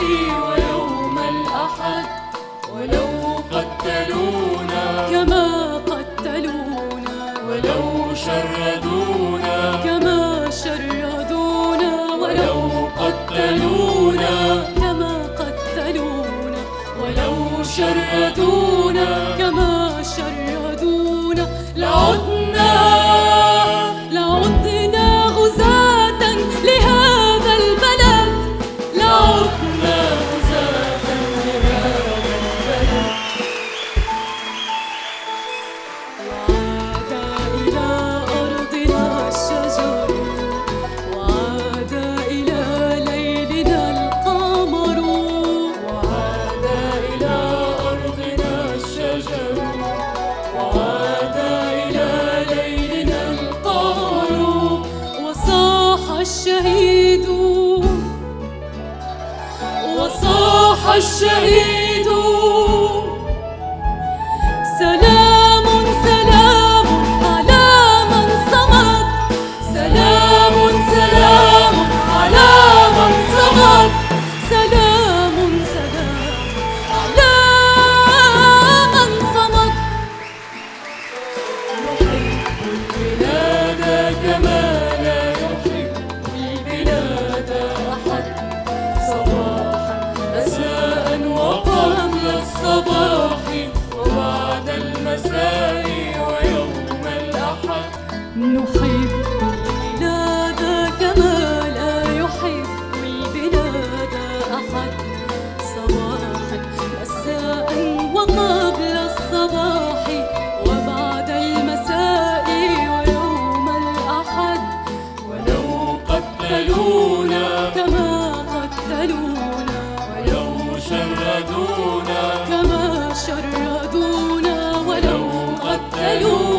ويوم الأحد، ولو قتلونا كما قتلونا، ولو شردونا كما شردونا، ولو قتلونا كما قتلونا، ولو شردونا كما شردونا، لعدنا غزاة لهذا البلد، لعدنا غزاة لهذا البلد. وعاد إلى أرضنا الشجر، وعاد إلى ليلنا القمر، وعاد إلى أرضنا الشجر، وعاد إلى ليلنا القمر، وصاح الشهيد، وصاح الشهيد سلام سلام على من صمد، سلام سلام على من صمد، سلام سلام على من صمد. نحب البلاد كما لا يحب البلاد أحد، صباحا مساء وقبل الصباح وبعد المساء ويوم الأحد. نحب البلاد كما لا يحب البلاد أحد، صباحا مساء وقبل الصباح وبعد المساء ويوم الأحد، ولو قتلونا كما قتلونا، ولو شردونا كما شردونا، ولو قتلونا